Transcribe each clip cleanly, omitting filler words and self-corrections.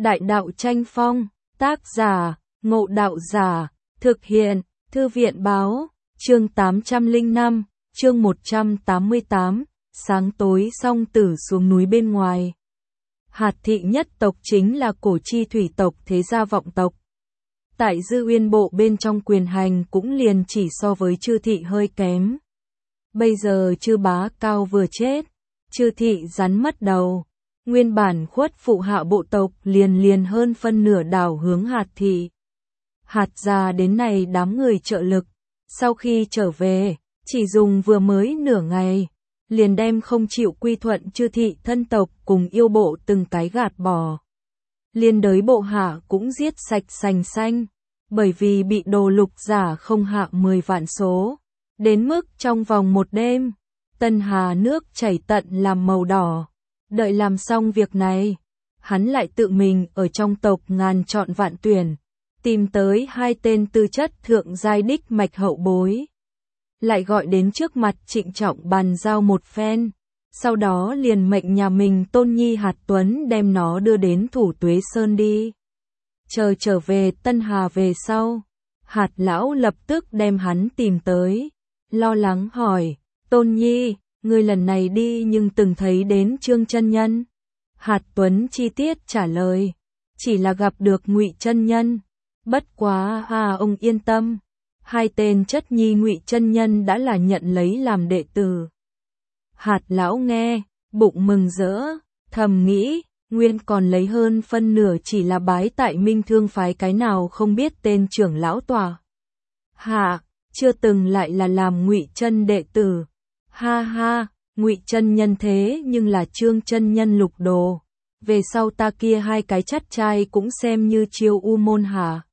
Đại đạo tranh phong, tác giả, Ngộ Đạo Giả, thực hiện, Thư viện báo, chương 805, chương 188, sáng tối song tử xuống núi bên ngoài. Hạt thị nhất tộc chính là cổ chi thủy tộc thế gia vọng tộc. Tại Dư Uyên Bộ bên trong quyền hành cũng liền chỉ so với Chư thị hơi kém. Bây giờ Chư Bá Cao vừa chết, Chư thị rắn mất đầu. Nguyên bản khuất phụ hạ bộ tộc liền hơn phân nửa đảo hướng Hạt thị. Hạt gia đến này đám người trợ lực, sau khi trở về, chỉ dùng vừa mới nửa ngày, liền đem không chịu quy thuận Chư thị thân tộc cùng yêu bộ từng cái gạt bỏ. Liên đới bộ hạ cũng giết sạch sành xanh, bởi vì bị đồ lục giả không hạ 10 vạn số, đến mức trong vòng một đêm, Tân Hà nước chảy tận làm màu đỏ. Đợi làm xong việc này, hắn lại tự mình ở trong tộc ngàn chọn vạn tuyển, tìm tới 2 tên tư chất thượng giai đích mạch hậu bối. Lại gọi đến trước mặt trịnh trọng bàn giao một phen, sau đó liền mệnh nhà mình tôn nhi Hạt Tuấn đem nó đưa đến Thủ Tuế Sơn đi. Chờ trở về Tân Hà về sau, Hạt lão lập tức đem hắn tìm tới, lo lắng hỏi, tôn nhi, ngươi lần này đi nhưng từng thấy đến Trương chân nhân? Hạt Tuấn chi tiết trả lời, chỉ là gặp được Ngụy chân nhân. Bất quá ông yên tâm, 2 tên chất nhi Ngụy chân nhân đã là nhận lấy làm đệ tử. Hạt lão nghe, bụng mừng rỡ, thầm nghĩ, nguyên còn lấy hơn phân nửa chỉ là bái tại Minh Thương phái cái nào không biết tên trưởng lão tòa hạ, chưa từng lại là làm Ngụy chân đệ tử. Ha ha, Ngụy chân nhân thế nhưng là Trương chân nhân lục đồ, về sau ta kia 2 cái chắt trai cũng xem như chiêu u môn hả?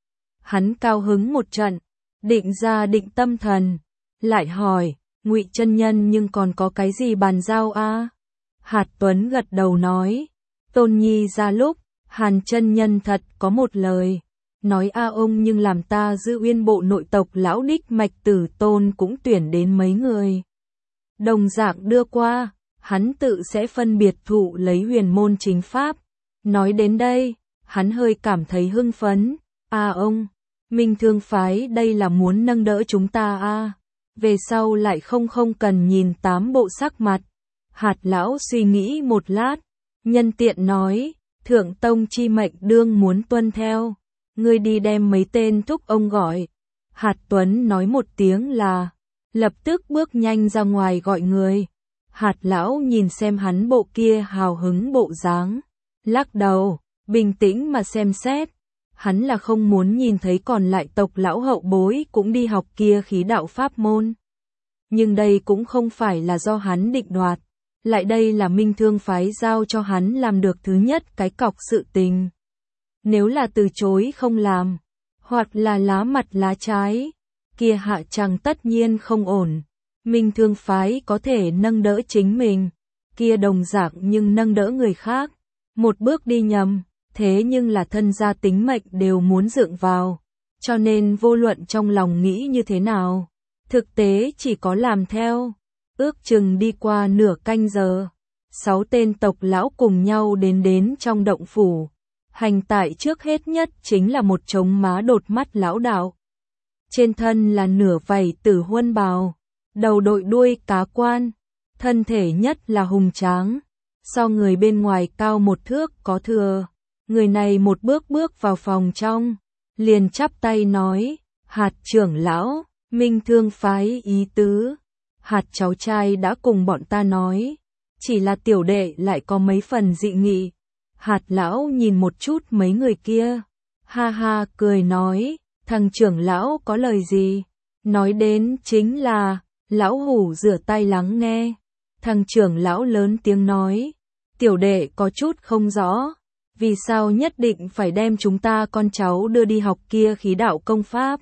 Hắn cao hứng một trận, định ra định tâm thần, lại hỏi, Ngụy chân nhân nhưng còn có cái gì bàn giao a? Hạt Tuấn gật đầu nói, tôn nhi ra lúc, Hàn chân nhân thật có một lời, nói ông nhưng làm ta Dư Uyên Bộ nội tộc lão đích mạch tử tôn cũng tuyển đến mấy người. Đồng dạng đưa qua, hắn tự sẽ phân biệt thụ lấy huyền môn chính pháp. Nói đến đây, hắn hơi cảm thấy hưng phấn. Ông, Minh Thương phái đây là muốn nâng đỡ chúng ta về sau lại không cần nhìn 8 bộ sắc mặt. Hạt lão suy nghĩ một lát, nhân tiện nói, thượng tông chi mệnh đương muốn tuân theo. Ngươi đi đem mấy tên thúc ông gọi. Hạt Tuấn nói một tiếng là lập tức bước nhanh ra ngoài gọi người. Hạt lão nhìn xem hắn bộ kia hào hứng bộ dáng, lắc đầu, bình tĩnh mà xem xét. Hắn là không muốn nhìn thấy còn lại tộc lão hậu bối cũng đi học kia khí đạo pháp môn. Nhưng đây cũng không phải là do hắn định đoạt, lại đây là Minh Thương phái giao cho hắn làm được thứ nhất cái cọc sự tình. Nếu là từ chối không làm, hoặc là lá mặt lá trái, kia hạ chàng tất nhiên không ổn. Minh Thương phái có thể nâng đỡ chính mình, kia đồng dạng nhưng nâng đỡ người khác. Một bước đi nhầm, thế nhưng là thân gia tính mệnh đều muốn dượng vào. Cho nên vô luận trong lòng nghĩ như thế nào, thực tế chỉ có làm theo. Ước chừng đi qua nửa canh giờ, 6 tên tộc lão cùng nhau đến trong động phủ. Hành tại trước hết nhất chính là một trống má đột mắt lão đạo. Trên thân là nửa vảy tử huân bào, đầu đội đuôi cá quan, thân thể nhất là hùng tráng, so người bên ngoài cao 1 thước có thừa. Người này một bước vào phòng trong, liền chắp tay nói, Hạt trưởng lão, Minh Thương phái ý tứ. Hạt cháu trai đã cùng bọn ta nói, chỉ là tiểu đệ lại có mấy phần dị nghị. Hạt lão nhìn một chút mấy người kia, ha ha cười nói, thằng trưởng lão có lời gì? Nói đến chính là, lão hủ rửa tay lắng nghe. Thằng trưởng lão lớn tiếng nói, tiểu đệ có chút không rõ, vì sao nhất định phải đem chúng ta con cháu đưa đi học kia khí đạo công pháp?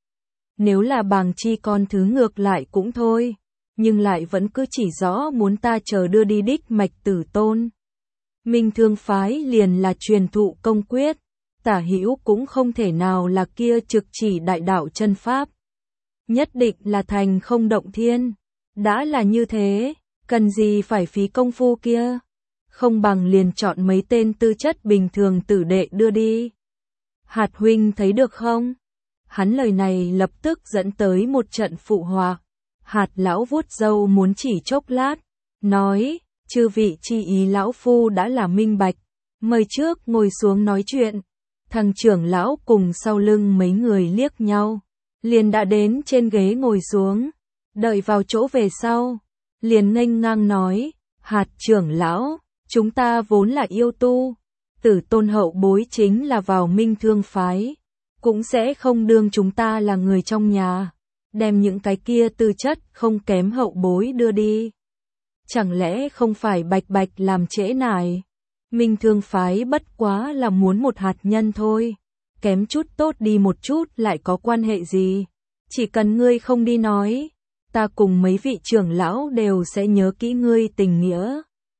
Nếu là bàng chi con thứ ngược lại cũng thôi, nhưng lại vẫn cứ chỉ rõ muốn ta chờ đưa đi đích mạch tử tôn. Minh Thương phái liền là truyền thụ công quyết, tả hữu cũng không thể nào là kia trực chỉ đại đạo chân pháp. Nhất định là thành không động thiên. Đã là như thế, cần gì phải phí công phu kia? không bằng liền chọn mấy tên tư chất bình thường tử đệ đưa đi. Hạt huynh thấy được không? Hắn lời này lập tức dẫn tới một trận phụ họa. Hạt lão vuốt râu muốn chỉ chốc lát, nói, chư vị chi ý lão phu đã là minh bạch, mời trước ngồi xuống nói chuyện. Thằng trưởng lão cùng sau lưng mấy người liếc nhau, liền đã đến trên ghế ngồi xuống, đợi vào chỗ về sau, liền nghênh ngang nói, Hạt trưởng lão, chúng ta vốn là yêu tu, tử tôn hậu bối chính là vào Minh Thương phái, cũng sẽ không đương chúng ta là người trong nhà, đem những cái kia tư chất không kém hậu bối đưa đi. Chẳng lẽ không phải bạch bạch làm trễ nải? Minh Thương phái bất quá là muốn một hạt nhân thôi, kém chút tốt đi một chút lại có quan hệ gì? Chỉ cần ngươi không đi nói, ta cùng mấy vị trưởng lão đều sẽ nhớ kỹ ngươi tình nghĩa.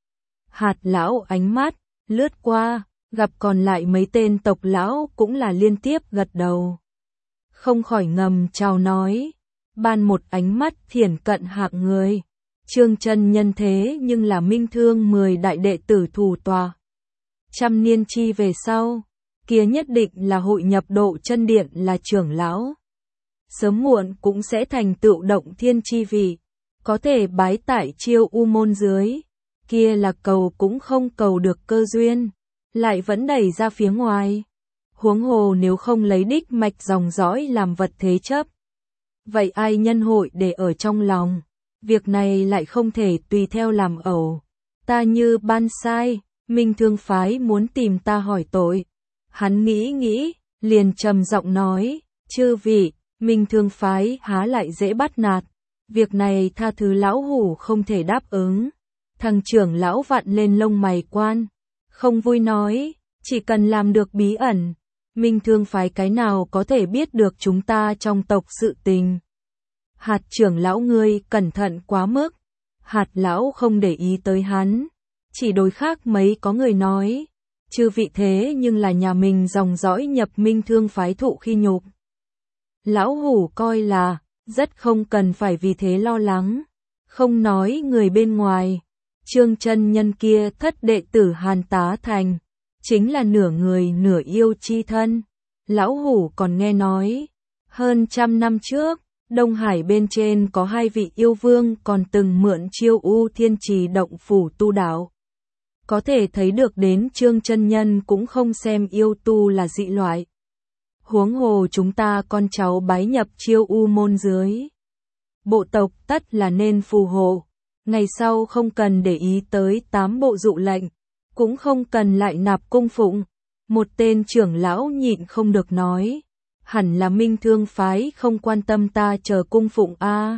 Hạt lão ánh mắt lướt qua, gặp còn lại mấy tên tộc lão cũng là liên tiếp gật đầu. Không khỏi ngầm chào nói, ban một ánh mắt thiển cận hạng người. Trương chân nhân thế nhưng là Minh Thương 10 đại đệ tử thủ tòa. Trăm niên chi về sau, kia nhất định là hội nhập độ chân điện là trưởng lão. Sớm muộn cũng sẽ thành tựu động thiên chi vị, có thể bái tại Chiêu U môn dưới, kia là cầu cũng không cầu được cơ duyên, lại vẫn đẩy ra phía ngoài. Huống hồ nếu không lấy đích mạch dòng dõi làm vật thế chấp, vậy ai nhân hội để ở trong lòng, việc này lại không thể tùy theo làm ẩu. Ta như ban sai, Minh Thương phái muốn tìm ta hỏi tội. Hắn nghĩ, liền trầm giọng nói, chư vị, Minh Thương phái há lại dễ bắt nạt, việc này tha thứ lão hủ không thể đáp ứng. Thằng trưởng lão vặn lên lông mày quan, không vui nói, chỉ cần làm được bí ẩn, Minh Thương phái cái nào có thể biết được chúng ta trong tộc sự tình. Hạt trưởng lão ngươi cẩn thận quá mức. Hạt lão không để ý tới hắn, chỉ đối khác mấy có người nói, chư vị thế nhưng là nhà mình dòng dõi nhập Minh Thương phái thụ khi nhục. Lão hủ coi là, rất không cần phải vì thế lo lắng, không nói người bên ngoài. Trương chân nhân kia thất đệ tử Hàn Tá Thành, chính là nửa người nửa yêu chi thân. Lão hủ còn nghe nói, hơn 100 năm trước, Đông Hải bên trên có 2 vị yêu vương còn từng mượn Chiêu U Thiên Trì động phủ tu đạo. Có thể thấy được đến Trương chân nhân cũng không xem yêu tu là dị loại. Huống hồ chúng ta con cháu bái nhập Chiêu U môn dưới, bộ tộc tất là nên phù hộ. Ngày sau không cần để ý tới 8 bộ dụ lệnh, cũng không cần lại nạp cung phụng. Một tên trưởng lão nhịn không được nói, hẳn là Minh Thương phái không quan tâm ta chờ cung phụng a.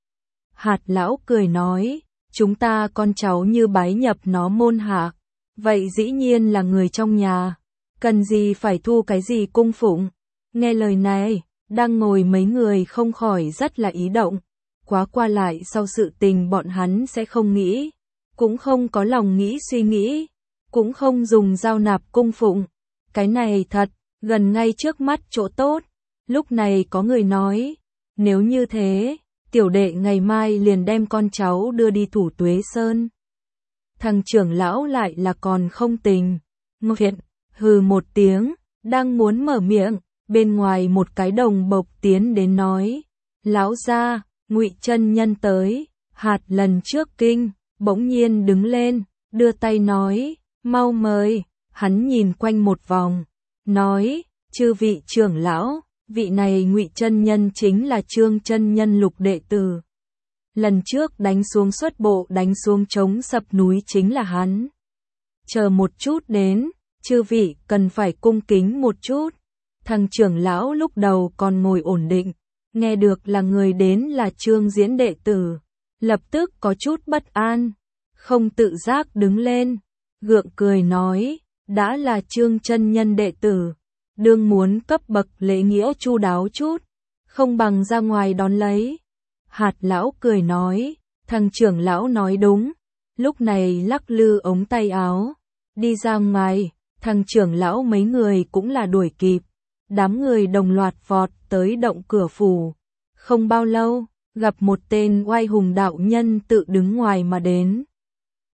Hạt lão cười nói, chúng ta con cháu như bái nhập nó môn hạ, vậy dĩ nhiên là người trong nhà, cần gì phải thu cái gì cung phụng. Nghe lời này, đang ngồi mấy người không khỏi rất là ý động. Quá qua lại sau sự tình bọn hắn sẽ không nghĩ, cũng không có lòng nghĩ suy nghĩ, cũng không dùng giao nạp cung phụng. Cái này thật, gần ngay trước mắt chỗ tốt. Lúc này có người nói, nếu như thế, tiểu đệ ngày mai liền đem con cháu đưa đi Thủ Tuế Sơn. Thằng trưởng lão lại là còn không tình. Ngô Thiện, hừ một tiếng, đang muốn mở miệng, bên ngoài một cái đồng bộc tiến đến nói, lão gia, Ngụy chân nhân tới. Hạt lần trước kinh, bỗng nhiên đứng lên, đưa tay nói, mau mời. Hắn nhìn quanh một vòng, nói, chư vị trưởng lão, vị này Ngụy chân nhân chính là Trương chân nhân lục đệ tử. Lần trước đánh xuống xuất bộ đánh xuống chống sập núi chính là hắn. Chờ một chút đến, chư vị cần phải cung kính một chút. Thằng trưởng lão lúc đầu còn ngồi ổn định, nghe được là người đến là Trương diễn đệ tử, lập tức có chút bất an, không tự giác đứng lên, gượng cười nói, đã là Trương chân nhân đệ tử, đương muốn cấp bậc lễ nghĩa chu đáo chút, không bằng ra ngoài đón lấy. Hạt lão cười nói, thằng trưởng lão nói đúng, lúc này lắc lư ống tay áo, đi ra ngoài, thằng trưởng lão mấy người cũng là đuổi kịp, đám người đồng loạt vọt tới động cửa phủ. Không bao lâu, gặp một tên oai hùng đạo nhân tự đứng ngoài mà đến.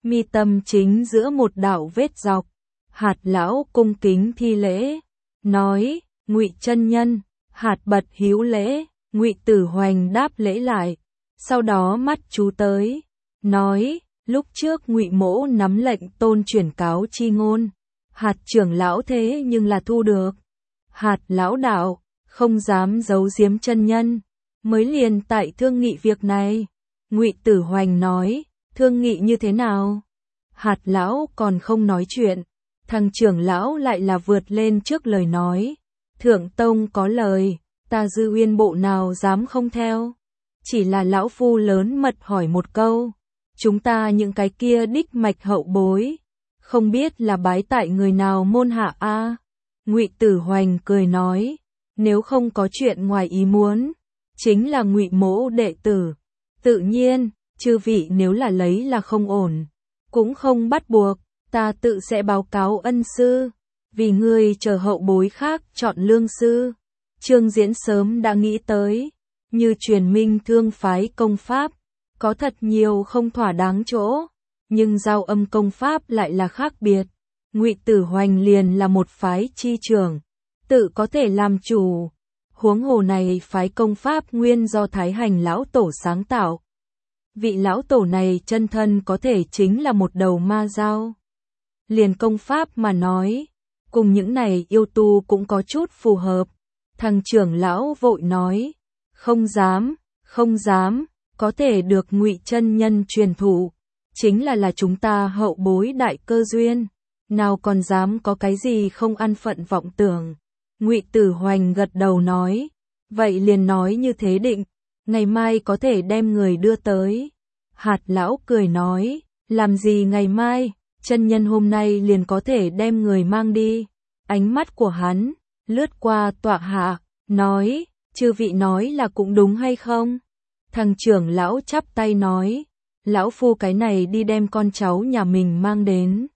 mi tâm chính giữa một đạo vết dọc. Hạt lão cung kính thi lễ, nói: Ngụy chân nhân. Hạt bật hữu lễ, Ngụy Tử Hoành đáp lễ lại, sau đó mắt chú tới, nói: Lúc trước Ngụy mỗ nắm lệnh tôn chuyển cáo chi ngôn, Hạt trưởng lão thế nhưng là thu được. Hạt lão đạo, không dám giấu giếm chân nhân, mới liền tại thương nghị việc này. Ngụy Tử Hoành nói: Thương nghị như thế nào? Hạt lão còn không nói chuyện, thằng trưởng lão lại là vượt lên trước lời nói: Thượng tông có lời, ta Dư Uyên bộ nào dám không theo. Chỉ là lão phu lớn mật hỏi một câu, chúng ta những cái kia đích mạch hậu bối, không biết là bái tại người nào môn hạ a? Ngụy Tử Hoành cười nói: Nếu không có chuyện ngoài ý muốn, chính là Ngụy mỗ đệ tử. Tự nhiên, chư vị nếu là lấy là không ổn, cũng không bắt buộc, ta tự sẽ báo cáo ân sư, vì người chờ hậu bối khác chọn lương sư. Trương Diễn sớm đã nghĩ tới, như truyền minh thương phái công pháp, có thật nhiều không thỏa đáng chỗ, nhưng giao âm công pháp lại là khác biệt. Ngụy Tử Hoành liền là một phái chi trưởng, tự có thể làm chủ. Huống hồ này phái công pháp nguyên do Thái Hành lão tổ sáng tạo. Vị lão tổ này chân thân có thể chính là một đầu ma dao. Liền công pháp mà nói, cùng những này yêu tu cũng có chút phù hợp. Thằng trưởng lão vội nói: Không dám, không dám, có thể được Ngụy chân nhân truyền thụ, chính là chúng ta hậu bối đại cơ duyên, nào còn dám có cái gì không ăn phận vọng tưởng. Ngụy Tử Hoành gật đầu nói: Vậy liền nói như thế định, ngày mai có thể đem người đưa tới. Hạt lão cười nói: Làm gì ngày mai, chân nhân hôm nay liền có thể đem người mang đi. Ánh mắt của hắn lướt qua tọa hạ, nói: Chư vị nói là cũng đúng hay không? Thằng trưởng lão chắp tay nói: Lão phu cái này đi đem con cháu nhà mình mang đến.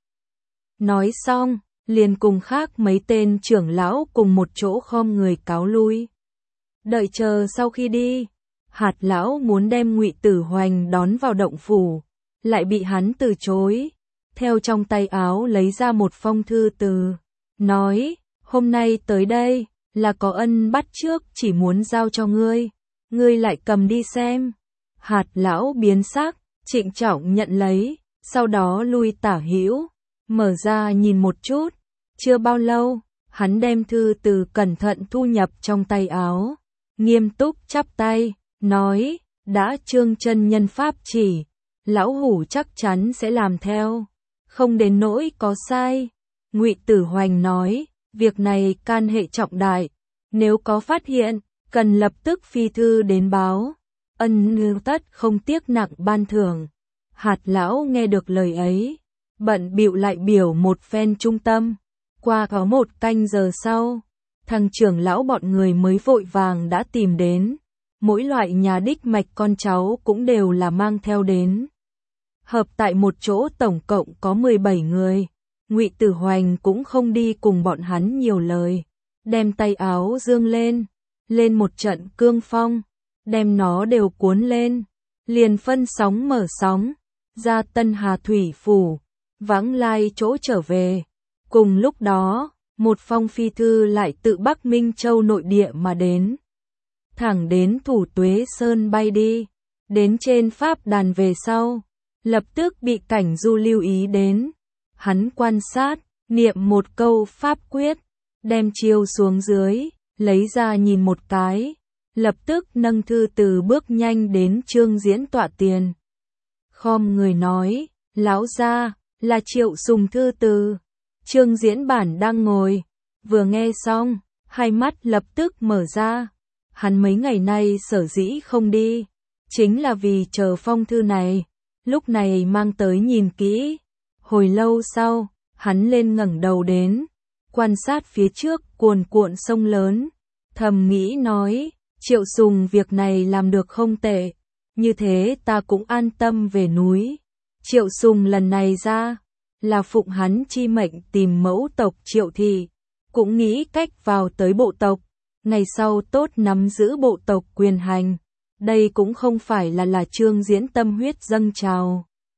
Nói xong, liền cùng khác mấy tên trưởng lão cùng một chỗ khom người cáo lui. Đợi chờ sau khi đi, Hạt lão muốn đem Ngụy Tử Hoành đón vào động phủ, lại bị hắn từ chối. Theo trong tay áo lấy ra một phong thư từ, nói: Hôm nay tới đây, là có ân bắt trước chỉ muốn giao cho ngươi, ngươi lại cầm đi xem. Hạt lão biến sắc, trịnh trọng nhận lấy, sau đó lui tả hữu, mở ra nhìn một chút. Chưa bao lâu, hắn đem thư từ cẩn thận thu nhập trong tay áo, nghiêm túc chắp tay, nói: Đã Trương chân nhân pháp chỉ, lão hủ chắc chắn sẽ làm theo, không đến nỗi có sai. Ngụy Tử Hoành nói: Việc này can hệ trọng đại, nếu có phát hiện, cần lập tức phi thư đến báo, ân nương tất không tiếc nặng ban thưởng. Hạt lão nghe được lời ấy, bận bịu lại biểu một phen trung tâm. Qua có một canh giờ sau, thằng trưởng lão bọn người mới vội vàng đã tìm đến, mỗi loại nhà đích mạch con cháu cũng đều là mang theo đến. Hợp tại một chỗ tổng cộng có 17 người. Ngụy Tử Hoành cũng không đi cùng bọn hắn nhiều lời, đem tay áo dương lên một trận cương phong, đem nó đều cuốn lên, liền phân sóng mở sóng, ra Tân Hà Thủy Phủ, vãng lai chỗ trở về. Cùng lúc đó, một phong phi thư lại tự Bắc Minh Châu nội địa mà đến, thẳng đến Thủ Tuế Sơn bay đi, đến trên pháp đàn về sau, lập tức bị Cảnh Du lưu ý đến. Hắn quan sát, niệm một câu pháp quyết, đem chiêu xuống dưới, lấy ra nhìn một cái, lập tức nâng thư từ bước nhanh đến Trương Diễn tọa tiền. Khom người nói: Lão gia, là Triệu Sùng thư từ. Trương Diễn bản đang ngồi, vừa nghe xong, hai mắt lập tức mở ra. Hắn mấy ngày nay sở dĩ không đi, chính là vì chờ phong thư này, lúc này mang tới nhìn kỹ. Hồi lâu sau, hắn lên ngẩng đầu đến, quan sát phía trước cuồn cuộn sông lớn, thầm nghĩ nói: Triệu Sùng việc này làm được không tệ, như thế ta cũng an tâm về núi. Triệu Sùng lần này ra, là phụng hắn chi mệnh tìm mẫu tộc Triệu Thị, cũng nghĩ cách vào tới bộ tộc, ngày sau tốt nắm giữ bộ tộc quyền hành. Đây cũng không phải là Trương Diễn tâm huyết dâng trào.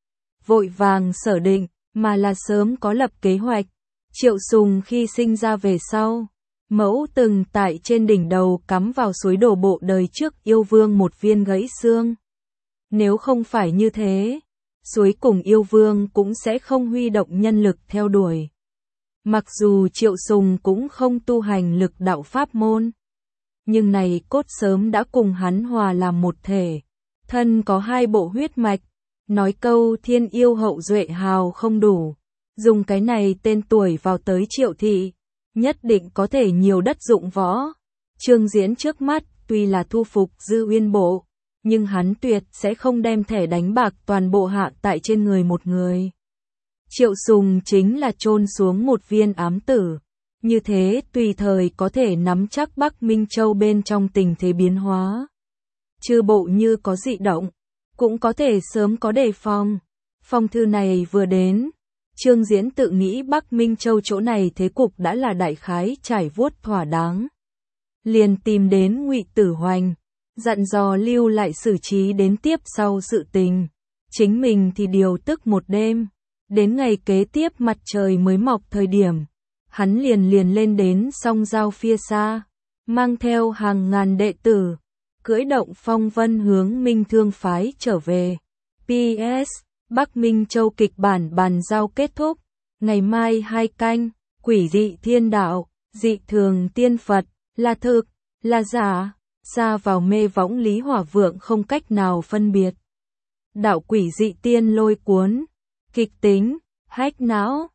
vội vàng sở định, mà là sớm có lập kế hoạch. Triệu Sùng khi sinh ra về sau, mẫu từng tại trên đỉnh đầu cắm vào suối đổ bộ đời trước yêu vương một viên gãy xương. Nếu không phải như thế, suối cùng yêu vương cũng sẽ không huy động nhân lực theo đuổi. Mặc dù Triệu Sùng cũng không tu hành lực đạo pháp môn, nhưng này cốt sớm đã cùng hắn hòa làm một thể. Thân có hai bộ huyết mạch, nói câu thiên yêu hậu duệ hào không đủ. Dùng cái này tên tuổi vào tới Triệu thị, nhất định có thể nhiều đất dụng võ. Trương Diễn trước mắt tuy là thu phục Dư Uyên Bộ, nhưng hắn tuyệt sẽ không đem thẻ đánh bạc toàn bộ hạ tại trên người một người. Triệu Sùng chính là chôn xuống một viên ám tử, như thế tùy thời có thể nắm chắc Bắc Minh Châu bên trong tình thế biến hóa. Chư bộ như có dị động, cũng có thể sớm có đề phòng. Phong thư này vừa đến, Trương Diễn tự nghĩ Bắc Minh Châu chỗ này thế cục đã là đại khái trải vuốt thỏa đáng. Liền tìm đến Ngụy Tử Hoành, dặn dò lưu lại xử trí đến tiếp sau sự tình. Chính mình thì điều tức một đêm, đến ngày kế tiếp mặt trời mới mọc thời điểm, hắn liền lên đến song giao phía xa, mang theo hàng ngàn đệ tử, cưỡi động phong vân hướng Minh Thương phái trở về. PS, Bắc Minh Châu kịch bản bàn giao kết thúc, ngày mai 2 canh, quỷ dị thiên đạo, dị thường tiên Phật, là thực, là giả, xa vào mê võng Lý Hỏa Vượng không cách nào phân biệt. Đạo quỷ dị tiên lôi cuốn, kịch tính, hack não.